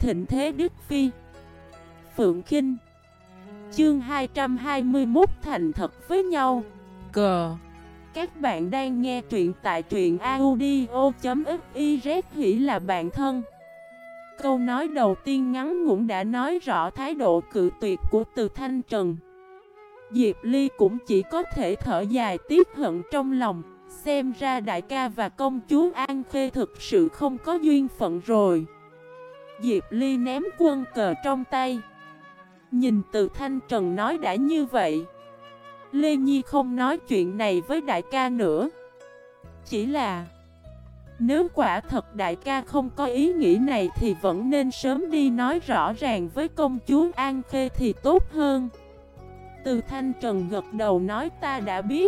thịnh thế Đức Phi. Phượng Kinh. Chương 221 thành thật với nhau. Cờ. Các bạn đang nghe truyện tại truyện audio.fiz. Hỉ là bạn thân. Câu nói đầu tiên ngắn ngủn đã nói rõ thái độ cự tuyệt của Từ Thanh Trần. Diệp Ly cũng chỉ có thể thở dài tiếc hận trong lòng. Xem ra đại ca và công chúa An Khê thực sự không có duyên phận rồi. Diệp Ly ném quân cờ trong tay, nhìn Từ Thanh Trần nói đã như vậy, Lê Nhi không nói chuyện này với đại ca nữa. Chỉ là nếu quả thật đại ca không có ý nghĩ này thì vẫn nên sớm đi nói rõ ràng với công chúa An Khê thì tốt hơn. Từ Thanh Trần gật đầu nói ta đã biết.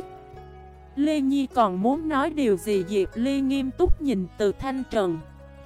Lê Nhi còn muốn nói điều gì? Diệp Ly nghiêm túc nhìn Từ Thanh Trần,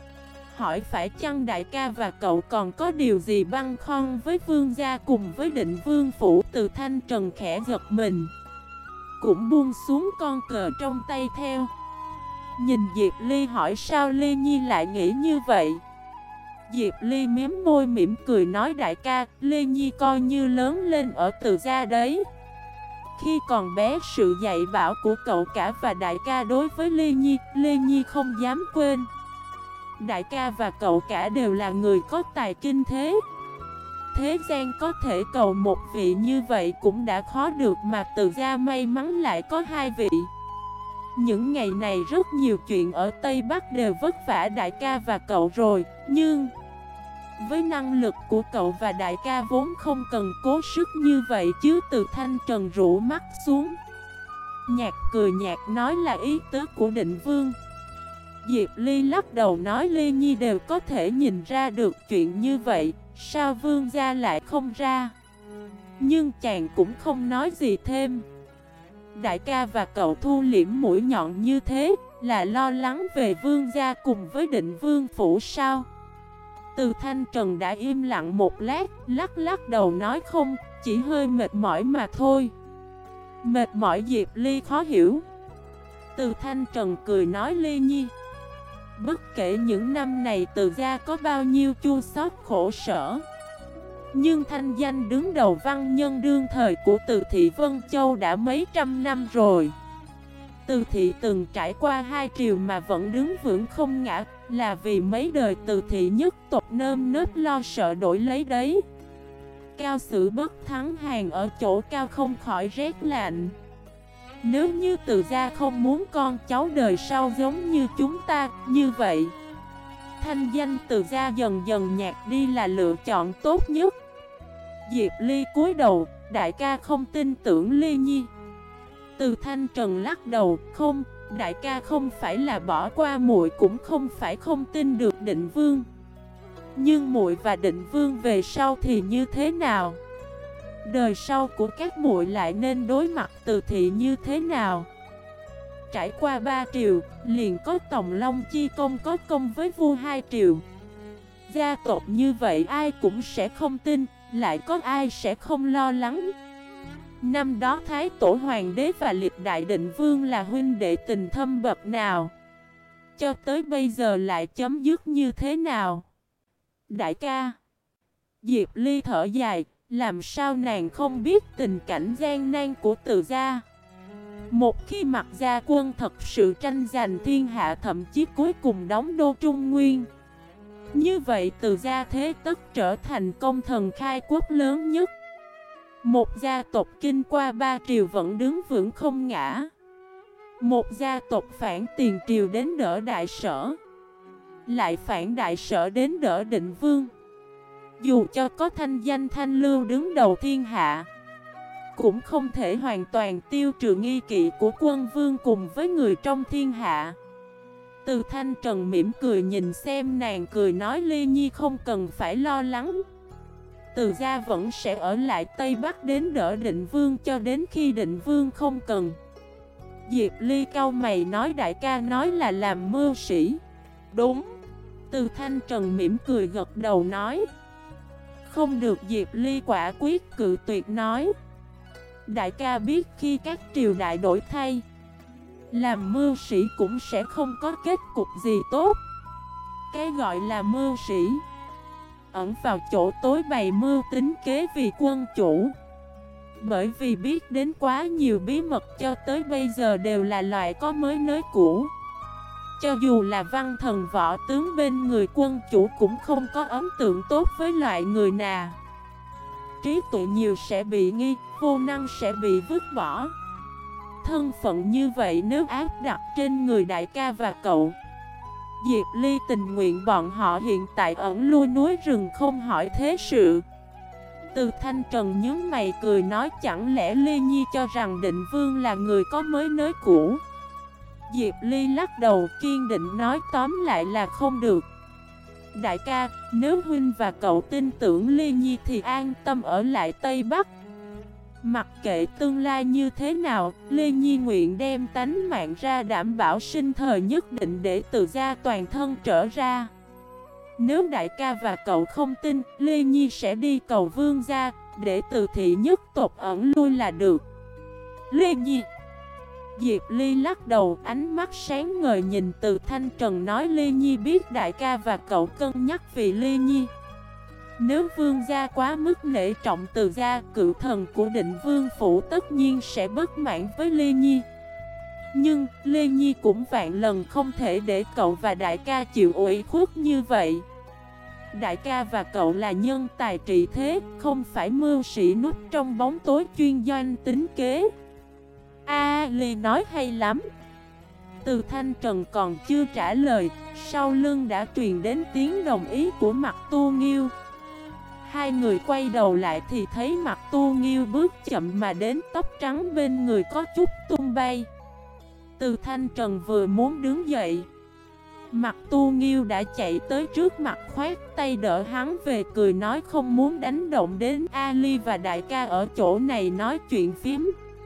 hỏi phải chăng đại ca và cậu còn có điều gì băn khoăn với vương gia cùng với Định Vương phủ? Từ Thanh Trần khẽ giật mình, cũng buông xuống con cờ trong tay theo. Nhìn Diệp Ly hỏi sao Lê Nhi lại nghĩ như vậy. Diệp Ly mếm môi mỉm cười nói đại ca, Lê Nhi coi như lớn lên ở Từ gia đấy. Khi còn bé sự dạy bảo của cậu cả và đại ca đối với Lê Nhi không dám quên. Đại ca và cậu cả đều là người có tài kinh thế. Thế gian có thể cầu một vị như vậy cũng đã khó được, mà Từ gia may mắn lại có hai vị. Những ngày này rất nhiều chuyện ở Tây Bắc đều vất vả đại ca và cậu rồi, nhưng với năng lực của cậu và đại ca vốn không cần cố sức như vậy chứ. Từ Thanh Trần rũ mắt xuống, nhạt cười nhạt nói là ý tứ của Định Vương. Diệp Ly lắc đầu nói Lê Nhi đều có thể nhìn ra được chuyện như vậy, sao vương gia lại không ra? Nhưng chàng cũng không nói gì thêm. Đại ca và cậu thu liễm mũi nhọn như thế là lo lắng về vương gia cùng với Định Vương phủ sao? Từ Thanh Trần đã im lặng một lát, lắc đầu nói không, chỉ hơi mệt mỏi mà thôi. Mệt mỏi? Diệp Ly khó hiểu. Từ Thanh Trần cười nói Lê Nhi, bất kể những năm này Từ gia có bao nhiêu chua xót khổ sở, nhưng thanh danh đứng đầu văn nhân đương thời của Từ thị Vân Châu đã mấy trăm năm rồi. Từ thị từng trải qua hai triều mà vẫn đứng vững không ngã, là vì mấy đời Từ thị nhất tộc nơm nớp lo sợ đổi lấy đấy. Cao sử bất thắng hàng ở chỗ cao không khỏi rét lạnh. Nếu như Từ gia không muốn con cháu đời sau giống như chúng ta, như vậy thanh danh Từ gia dần dần nhạt đi là lựa chọn tốt nhất. Diệp Ly cúi đầu, đại ca không tin tưởng Lê Nhi. Từ Thanh Trần lắc đầu, không, đại ca không phải là bỏ qua muội, cũng không phải không tin được Định Vương. Nhưng muội và Định Vương về sau thì như thế nào? Đời sau của các muội lại nên đối mặt Từ thị như thế nào? Trải qua ba triều, liền có Tòng Long Chi Công có công với vua hai triều. Gia tộc như vậy ai cũng sẽ không tin, lại có ai sẽ không lo lắng. Năm đó Thái Tổ Hoàng đế và Liệt Đại Định Vương là huynh đệ tình thâm bậc nào, cho tới bây giờ lại chấm dứt như thế nào? Đại ca. Diệp Ly thở dài, làm sao nàng không biết tình cảnh gian nan của Từ gia. Một khi Mặc Gia quân thật sự tranh giành thiên hạ, thậm chí cuối cùng đóng đô Trung Nguyên, như vậy Từ gia thế tất trở thành công thần khai quốc lớn nhất. Một gia tộc kinh qua ba triều vẫn đứng vững không ngã. Một gia tộc phản tiền triều đến đỡ Đại Sở, lại phản Đại Sở đến đỡ Định Vương. Dù cho có thanh danh thanh lưu đứng đầu thiên hạ, cũng không thể hoàn toàn tiêu trừ nghi kỵ của quân vương cùng với người trong thiên hạ. Từ Thanh Trần mỉm cười nhìn xem nàng, cười nói Lê Nhi không cần phải lo lắng. Từ gia vẫn sẽ ở lại Tây Bắc đến đỡ Định Vương cho đến khi Định Vương không cần. Diệp Ly cau mày nói đại ca nói là làm mưu sĩ. Đúng. Từ Thanh Trần mỉm cười gật đầu nói. Không được. Diệp Ly quả quyết cự tuyệt nói. Đại ca biết khi các triều đại đổi thay, làm mưu sĩ cũng sẽ không có kết cục gì tốt. Cái gọi là mưu sĩ ẩn vào chỗ tối bày mưu tính kế vì quân chủ. Bởi vì biết đến quá nhiều bí mật cho tới bây giờ đều là loại có mới nới cũ. Cho dù là văn thần võ tướng bên người quân chủ cũng không có ấn tượng tốt với loại người nào. Trí tuệ nhiều sẽ bị nghi, vô năng sẽ bị vứt bỏ. Thân phận như vậy nếu áp đặt trên người đại ca và cậu, Diệp Ly tình nguyện bọn họ hiện tại ẩn lui núi rừng không hỏi thế sự. Từ Thanh Trần nhướng mày cười nói, chẳng lẽ Ly Nhi cho rằng Định Vương là người có mới nới cũ? Diệp Ly lắc đầu kiên định nói, tóm lại là không được. Đại ca, nếu huynh và cậu tin tưởng Ly Nhi thì an tâm ở lại Tây Bắc. Mặc kệ tương lai như thế nào, Ly Nhi nguyện đem tánh mạng ra đảm bảo sinh thời nhất định để Từ gia toàn thân trở ra. Nếu đại ca và cậu không tin, Ly Nhi sẽ đi cầu vương gia, để Từ thị nhất tộc ẩn lui là được. Ly Nhi. Diệp Ly lắc đầu, ánh mắt sáng ngời nhìn Từ Thanh Trần nói, Ly Nhi biết đại ca và cậu cân nhắc vì Ly Nhi. Nếu vương gia quá mức nể trọng Từ gia, cựu thần của Định Vương phủ tất nhiên sẽ bất mãn với Ly Nhi. Nhưng Ly Nhi cũng vạn lần không thể để cậu và đại ca chịu ủy khuất như vậy. Đại ca và cậu là nhân tài trị thế, không phải mưu sĩ núp trong bóng tối chuyên doanh tính kế. Ly nói hay lắm. Từ Thanh Trần còn chưa trả lời, sau lưng đã truyền đến tiếng đồng ý của Mặc Tu Nghiêu. Hai người quay đầu lại thì thấy Mặc Tu Nghiêu bước chậm mà đến, tóc trắng bên người có chút tung bay. Từ Thanh Trần vừa muốn đứng dậy, Mặc Tu Nghiêu đã chạy tới trước mặt khoát tay đỡ hắn về, cười nói không muốn đánh động đến Ali và đại ca ở chỗ này nói chuyện phiếm.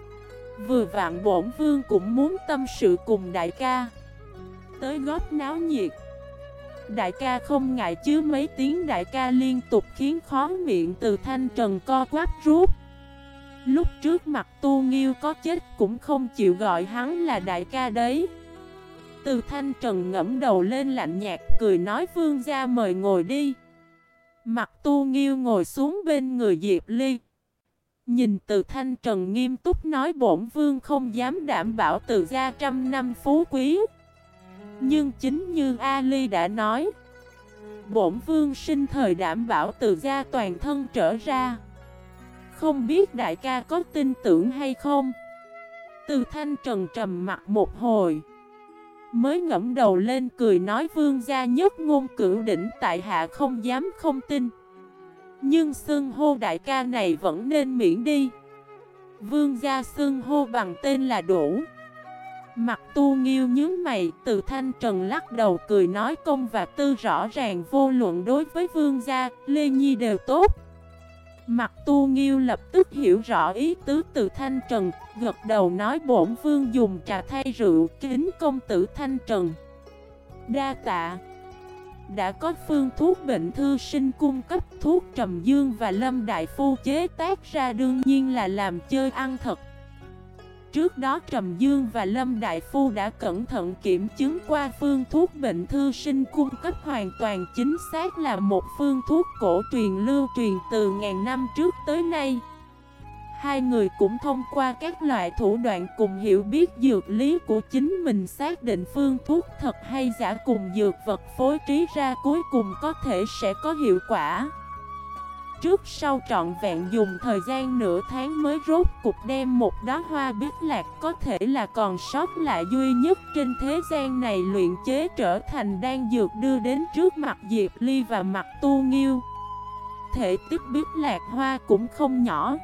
Vừa vặn bổn vương cũng muốn tâm sự cùng đại ca, tới góp náo nhiệt. Đại ca không ngại chứ? Mấy tiếng đại ca liên tục khiến khó miệng Từ Thanh Trần co quắp rút. Lúc trước Mặc Tu Nghiêu có chết cũng không chịu gọi hắn là đại ca đấy. Từ Thanh Trần ngẫm đầu lên lạnh nhạt cười nói, vương gia mời ngồi đi. Mặc Tu Nghiêu ngồi xuống bên người Diệp Ly, nhìn Từ Thanh Trần nghiêm túc nói, bổn vương không dám đảm bảo Từ gia trăm năm phú quý. Nhưng chính như Ali đã nói, bổn vương sinh thời đảm bảo Từ gia toàn thân trở ra. Không biết đại ca có tin tưởng hay không? Từ Thanh Trần trầm mặt một hồi, mới ngẫm đầu lên cười nói, vương gia nhất ngôn cửu đỉnh, tại hạ không dám không tin. Nhưng xưng hô đại ca này vẫn nên miễn đi. Vương gia xưng hô bằng tên là đủ. Mặc Tu Nghiêu nhướng mày, Từ Thanh Trần lắc đầu cười nói, công và tư rõ ràng, vô luận đối với vương gia, Lê Nhi đều tốt. Mặc Tu Nghiêu lập tức hiểu rõ ý tứ Từ Thanh Trần, gật đầu nói, bổn vương dùng trà thay rượu, kính công tử Thanh Trần. Đa tạ. Đã có phương thuốc bệnh thư sinh cung cấp, thuốc Trầm Dương và Lâm Đại Phu chế tác ra đương nhiên là làm chơi ăn thật. Trước đó Trầm Dương và Lâm Đại Phu đã cẩn thận kiểm chứng qua phương thuốc bệnh thư sinh cung cấp hoàn toàn chính xác là một phương thuốc cổ truyền lưu truyền từ ngàn năm trước tới nay. Hai người cũng thông qua các loại thủ đoạn cùng hiểu biết dược lý của chính mình, xác định phương thuốc thật hay giả cùng dược vật phối trí ra cuối cùng có thể sẽ có hiệu quả. Trước sau trọn vẹn dùng thời gian nửa tháng mới rốt cục đem một đóa hoa bích lạc có thể là còn sót lại duy nhất trên thế gian này luyện chế trở thành đan dược đưa đến trước mặt Diệp Ly và Mặc Tu Nghiêu. Thể tích bích lạc hoa cũng không nhỏ,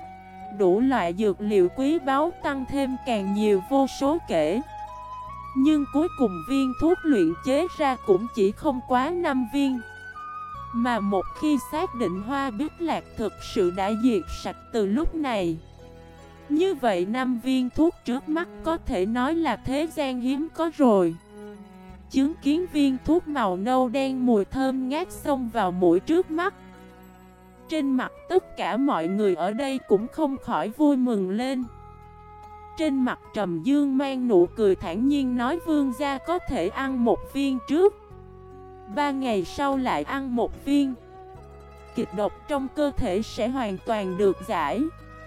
đủ loại dược liệu quý báu tăng thêm càng nhiều vô số kể. Nhưng cuối cùng viên thuốc luyện chế ra cũng chỉ không quá 5 viên. Mà một khi xác định hoa bích lạc thực sự đã diệt sạch từ lúc này, như vậy 5 viên thuốc trước mắt có thể nói là thế gian hiếm có rồi. Chứng kiến viên thuốc màu nâu đen mùi thơm ngát xông vào mũi trước mắt, trên mặt tất cả mọi người ở đây cũng không khỏi vui mừng lên. Trên mặt Trầm Dương mang nụ cười thản nhiên nói, vương gia có thể ăn một viên trước, 3 ngày sau lại ăn một viên. kịch độc trong cơ thể sẽ hoàn toàn được giải.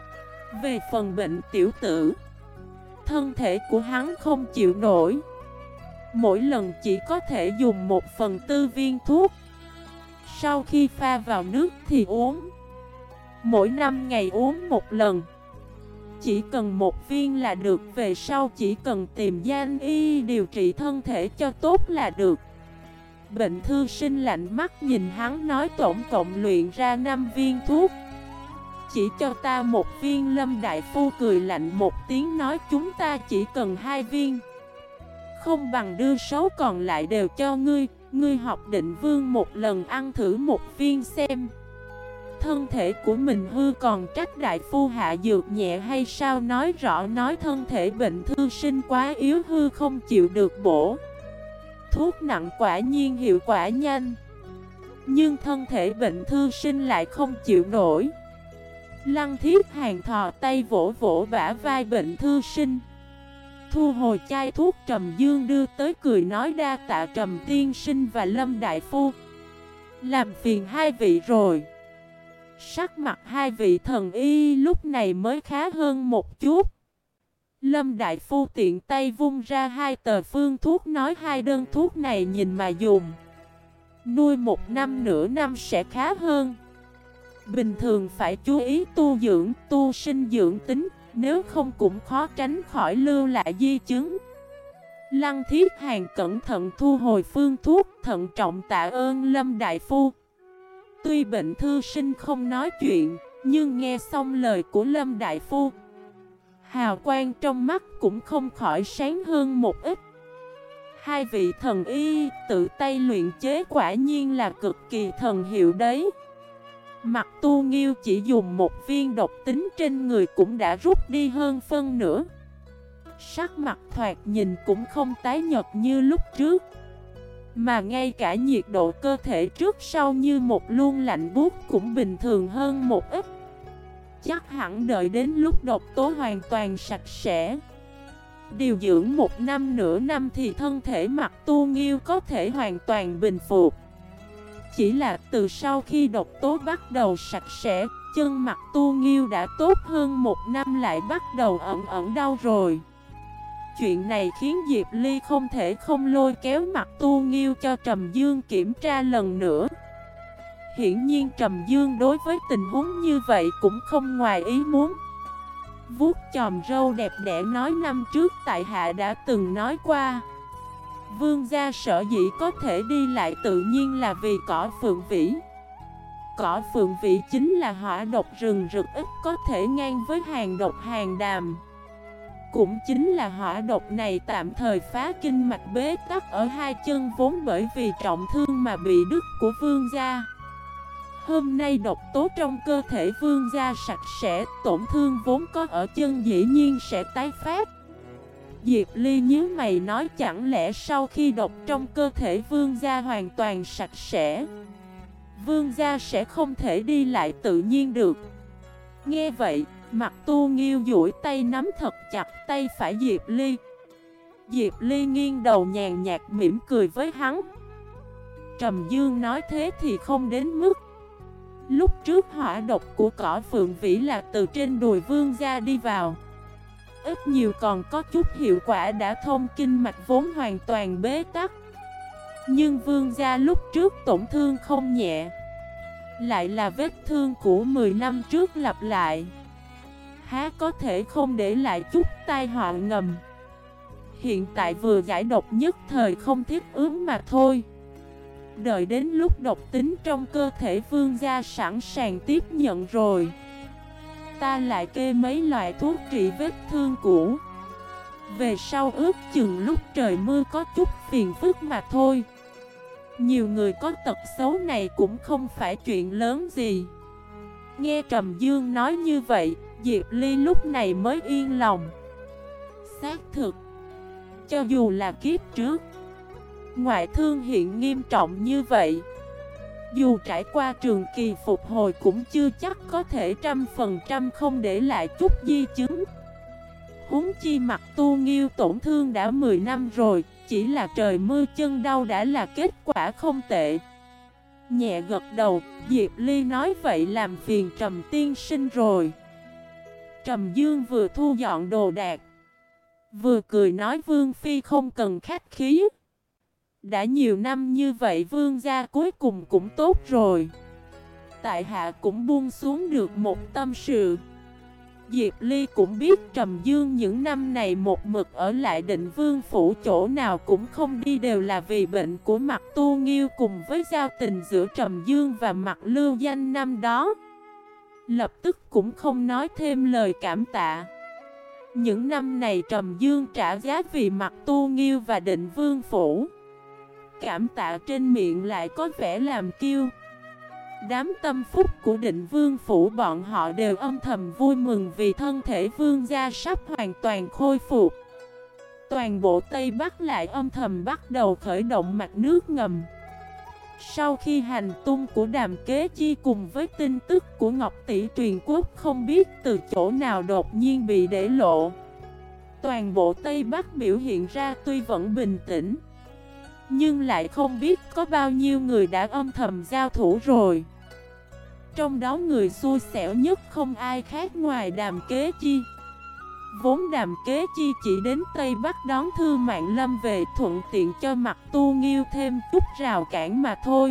Về phần bệnh tiểu tử, thân thể của hắn không chịu nổi. Mỗi lần chỉ có thể dùng 1/4 viên thuốc. Sau khi pha vào nước thì uống. Mỗi 5 ngày uống một lần. Chỉ cần 1 viên là được. Về sau chỉ cần tìm danh y điều trị thân thể cho tốt là được. Bệnh thư sinh lạnh mắt nhìn hắn nói tổng cộng luyện ra 5 viên thuốc. Chỉ cho ta 1 viên. Lâm đại phu cười lạnh một tiếng nói chúng ta chỉ cần 2 viên. Không bằng đưa số còn lại đều cho ngươi. Ngươi học Định Vương một lần ăn thử 1 viên xem. Thân thể của mình hư còn trách đại phu hạ dược nhẹ hay sao? Nói rõ nói thân thể bệnh thư sinh quá yếu hư không chịu được bổ. Thuốc nặng quả nhiên hiệu quả nhanh. Nhưng thân thể bệnh thư sinh lại không chịu nổi. Lăng Thiết Hàn thò tay vỗ vỗ bả vai bệnh thư sinh. Thu hồi chai thuốc Trầm Dương đưa tới cười nói đa tạ Trầm tiên sinh và Lâm đại phu. Làm phiền hai vị rồi. Sắc mặt hai vị thần y lúc này mới khá hơn một chút. Lâm đại phu tiện tay vung ra 2 tờ phương thuốc nói 2 đơn thuốc này nhìn mà dùng. Nuôi 1 năm nửa năm sẽ khá hơn. Bình thường phải chú ý tu dưỡng, tu sinh dưỡng tính, nếu không cũng khó tránh khỏi lưu lại di chứng. Lăng Thiết Hàn cẩn thận thu hồi phương thuốc, thận trọng tạ ơn Lâm đại phu. Tuy bệnh thư sinh không nói chuyện, nhưng nghe xong lời của Lâm đại phu, hào quang trong mắt cũng không khỏi sáng hơn một ít. Hai vị thần y tự tay luyện chế quả nhiên là cực kỳ thần hiệu đấy. Mặt Tu Nghiêu chỉ dùng 1 viên độc tính trên người cũng đã rút đi hơn phân nửa. Sắc mặt thoạt nhìn cũng không tái nhợt như lúc trước, mà ngay cả nhiệt độ cơ thể trước sau như một luông lạnh buốt cũng bình thường hơn một ít. Chắc hẳn đợi đến lúc độc tố hoàn toàn sạch sẽ, điều dưỡng 1 năm nửa năm thì thân thể Mặt Tu Nghiêu có thể hoàn toàn bình phục. Chỉ là từ sau khi độc tố bắt đầu sạch sẽ, chân Mặt Tu Nghiêu đã tốt hơn 1 năm lại bắt đầu ẩn đau rồi. Chuyện này khiến Diệp Ly không thể không lôi kéo Mặt Tu Nghiêu cho Trầm Dương kiểm tra lần nữa. Hiển nhiên Trầm Dương đối với tình huống như vậy cũng không ngoài ý muốn. Vuốt chòm râu đẹp đẽ nói năm trước tại hạ đã từng nói qua. Vương gia sở dĩ có thể đi lại tự nhiên là vì cỏ phượng vĩ. Cỏ phượng vĩ chính là hỏa độc rừng rực ít có thể ngang với hàng độc hàng đàm. Cũng chính là hỏa độc này tạm thời phá kinh mạch bế tắc ở 2 chân vốn bởi vì trọng thương mà bị đứt của vương gia. Hôm nay độc tố trong cơ thể vương gia sạch sẽ, tổn thương vốn có ở chân dĩ nhiên sẽ tái phát. Diệp Ly nhíu mày nói chẳng lẽ sau khi độc trong cơ thể vương gia hoàn toàn sạch sẽ, vương gia sẽ không thể đi lại tự nhiên được. Nghe vậy, Mặt Tu Nghiêu duỗi tay nắm thật chặt tay phải Diệp Ly. Diệp Ly nghiêng đầu nhàn nhạt mỉm cười với hắn. Trầm Dương nói thế thì không đến mức. Lúc trước hỏa độc của cỏ phượng vĩ là từ trên đùi vương gia đi vào, ít nhiều còn có chút hiệu quả đã thông kinh mạch vốn hoàn toàn bế tắc. Nhưng vương gia lúc trước tổn thương không nhẹ, lại là vết thương của 10 năm trước lặp lại, há có thể không để lại chút tai họa ngầm. Hiện tại vừa giải độc nhất thời không thích ứng mà thôi. Đợi đến lúc độc tính trong cơ thể vương gia sẵn sàng tiếp nhận rồi, ta lại kê mấy loại thuốc trị vết thương cũ. Về sau ước chừng lúc trời mưa có chút phiền phức mà thôi. Nhiều người có tật xấu này cũng không phải chuyện lớn gì. Nghe Trầm Dương nói như vậy, Diệp Ly lúc này mới yên lòng. Xác thực, cho dù là kiếp trước, ngoại thương hiện nghiêm trọng như vậy, dù trải qua trường kỳ phục hồi cũng chưa chắc có thể 100% không để lại chút di chứng. Huống chi Mặt Tu Nghiêu tổn thương đã 10 năm rồi, chỉ là trời mưa chân đau đã là kết quả không tệ. Nhẹ gật đầu, Diệp Ly nói vậy làm phiền Trầm tiên sinh rồi. Trầm Dương vừa thu dọn đồ đạc, vừa cười nói Vương Phi không cần khách khí. Đã nhiều năm như vậy vương gia cuối cùng cũng tốt rồi. Tại hạ cũng buông xuống được một tâm sự. Diệp Ly cũng biết Trầm Dương những năm này một mực ở lại Định Vương phủ, chỗ nào cũng không đi, đều là vì bệnh của Mạc Tu Nghiêu cùng với giao tình giữa Trầm Dương và Mạc Lưu Danh năm đó. Lập tức cũng không nói thêm lời cảm tạ. Những năm này Trầm Dương trả giá vì Mạc Tu Nghiêu và Định Vương phủ. Cảm tạ trên miệng lại có vẻ làm kiêu. Đám tâm phúc của Định Vương phủ bọn họ đều âm thầm vui mừng vì thân thể vương gia sắp hoàn toàn khôi phục. Toàn bộ Tây Bắc lại âm thầm bắt đầu khởi động mặt nước ngầm. Sau khi hành tung của Đàm Kế Chi cùng với tin tức của Ngọc Tỷ truyền quốc không biết từ chỗ nào đột nhiên bị để lộ, toàn bộ Tây Bắc biểu hiện ra tuy vẫn bình tĩnh, nhưng lại không biết có bao nhiêu người đã âm thầm giao thủ rồi. Trong đó người xui xẻo nhất không ai khác ngoài Đàm Kế Chi. Vốn Đàm Kế Chi chỉ đến Tây Bắc đón Thư Mạn Lâm về, thuận tiện cho Mạc Tu Nghiêu thêm chút rào cản mà thôi.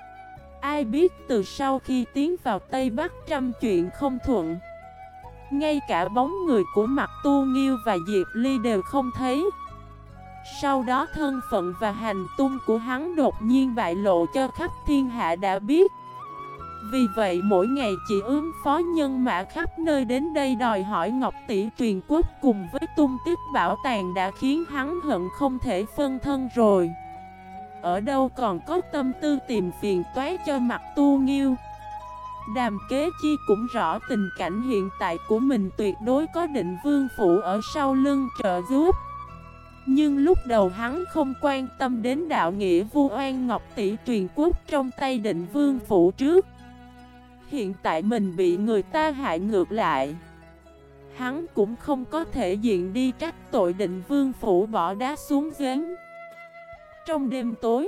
Ai biết từ sau khi tiến vào Tây Bắc trăm chuyện không thuận, ngay cả bóng người của Mạc Tu Nghiêu và Diệp Ly đều không thấy. Sau đó thân phận và hành tung của hắn đột nhiên bại lộ cho khắp thiên hạ đã biết. Vì vậy mỗi ngày chỉ ứng phó nhân mã khắp nơi đến đây đòi hỏi Ngọc Tỷ truyền quốc cùng với tung tích bảo tàng đã khiến hắn hận không thể phân thân rồi. Ở đâu còn có tâm tư tìm phiền toái cho Mạc Tu Nghiêu. Đàm Kế Chi cũng rõ tình cảnh hiện tại của mình, tuyệt đối có Định Vương phủ ở sau lưng trợ giúp. Nhưng lúc đầu hắn không quan tâm đến đạo nghĩa vu oan Ngọc Tỷ truyền quốc trong tay Định Vương phủ trước. Hiện tại mình bị người ta hại ngược lại, hắn cũng không có thể diện đi trách tội Định Vương phủ bỏ đá xuống giếng. Trong đêm tối,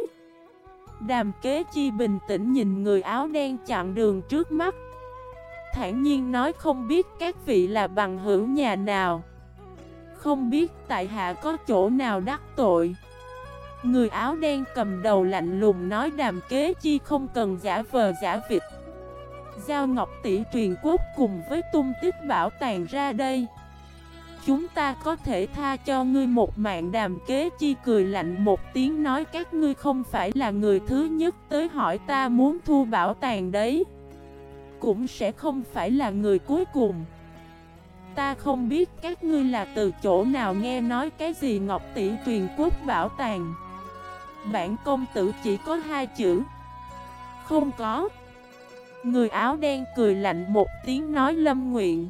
Đàm Kế Chi bình tĩnh nhìn người áo đen chặn đường trước mắt, thản nhiên nói không biết các vị là bằng hữu nhà nào, không biết tại hạ có chỗ nào đắc tội. Người áo đen cầm đầu lạnh lùng nói Đàm Kế Chi không cần giả vờ giả vịt. Giao Ngọc Tỷ truyền quốc cùng với tung tích bảo tàng ra đây, chúng ta có thể tha cho ngươi một mạng. Đàm Kế Chi cười lạnh một tiếng nói các ngươi không phải là người thứ nhất tới hỏi ta muốn thu bảo tàng đấy, cũng sẽ không phải là người cuối cùng. Ta không biết các ngươi là từ chỗ nào nghe nói cái gì Ngọc Tỷ truyền quốc bảo tàng. Bản công tử chỉ có hai chữ: không có. Người áo đen cười lạnh một tiếng nói Lâm Nguyện,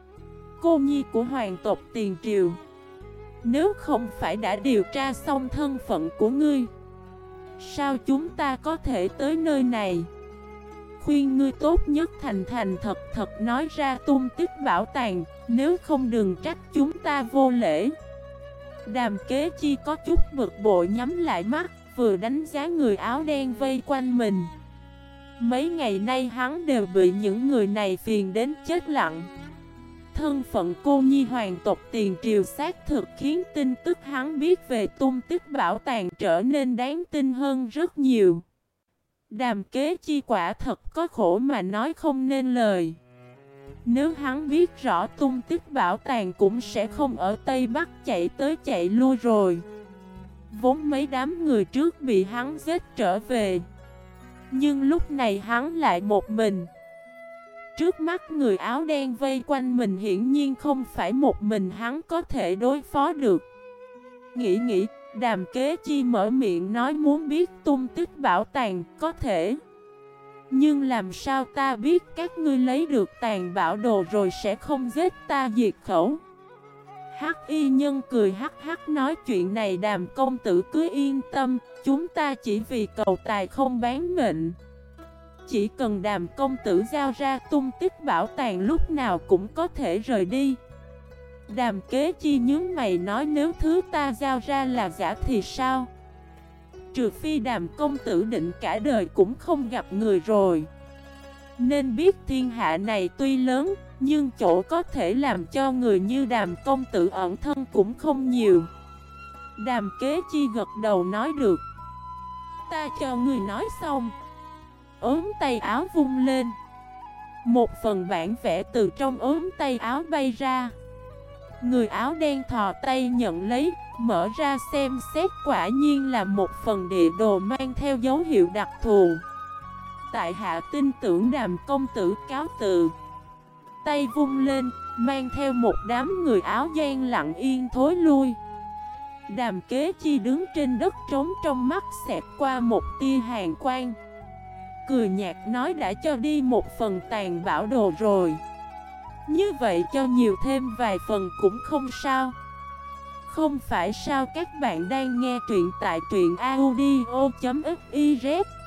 cô nhi của hoàng tộc Tiền Triều, nếu không phải đã điều tra xong thân phận của ngươi, sao chúng ta có thể tới nơi này? Khuyên ngươi tốt nhất thành thành thật thật nói ra tung tích bảo tàng, nếu không đừng trách chúng ta vô lễ. Đàm Kế Chi có chút bực bội nhắm lại mắt, vừa đánh giá người áo đen vây quanh mình. Mấy ngày nay hắn đều bị những người này phiền đến chết lặng. Thân phận cô nhi hoàng tộc Tiền Triều xác thực khiến tin tức hắn biết về tung tích bảo tàng trở nên đáng tin hơn rất nhiều. Đàm Kế Chi quả thật có khổ mà nói không nên lời. Nếu hắn biết rõ tung tích bảo tàng cũng sẽ không ở Tây Bắc chạy tới chạy lui rồi. Vốn mấy đám người trước bị hắn giết trở về, nhưng lúc này hắn lại một mình. Trước mắt người áo đen vây quanh mình hiển nhiên không phải một mình hắn có thể đối phó được. Nghĩ, Đàm Kế Chi mở miệng nói muốn biết tung tích bảo tàng, có thể. Nhưng làm sao ta biết các ngươi lấy được tàn bảo đồ rồi sẽ không giết ta diệt khẩu? Hắc y nhân cười hắc hắc nói chuyện này Đàm công tử cứ yên tâm, chúng ta chỉ vì cầu tài không bán mệnh. Chỉ cần Đàm công tử giao ra tung tích bảo tàng lúc nào cũng có thể rời đi. Đàm Kế Chi nhướng mày nói nếu thứ ta giao ra là giả thì sao? trừ phi Đàm công tử định cả đời cũng không gặp người rồi. Nên biết thiên hạ này tuy lớn, nhưng chỗ có thể làm cho người như Đàm công tử ẩn thân cũng không nhiều. Đàm Kế Chi gật đầu nói được. Ta cho người nói xong. Ốm tay áo vung lên. Một phần bản vẽ từ trong ốm tay áo bay ra. Người áo đen thò tay nhận lấy, mở ra xem xét, quả nhiên là một phần địa đồ mang theo dấu hiệu đặc thù. Tại hạ tin tưởng Đàm công tử, cáo từ. Tay vung lên, mang theo một đám người áo đen lặng yên thối lui. Đàm Kế Chi đứng trên đất trống, trong mắt xẹt qua một tia hàn quang. Cười nhạt nói đã cho đi một phần tàn bảo đồ rồi. Như vậy cho nhiều thêm vài phần cũng không sao. Không phải sao? Các bạn đang nghe truyện tại truyện audio.fif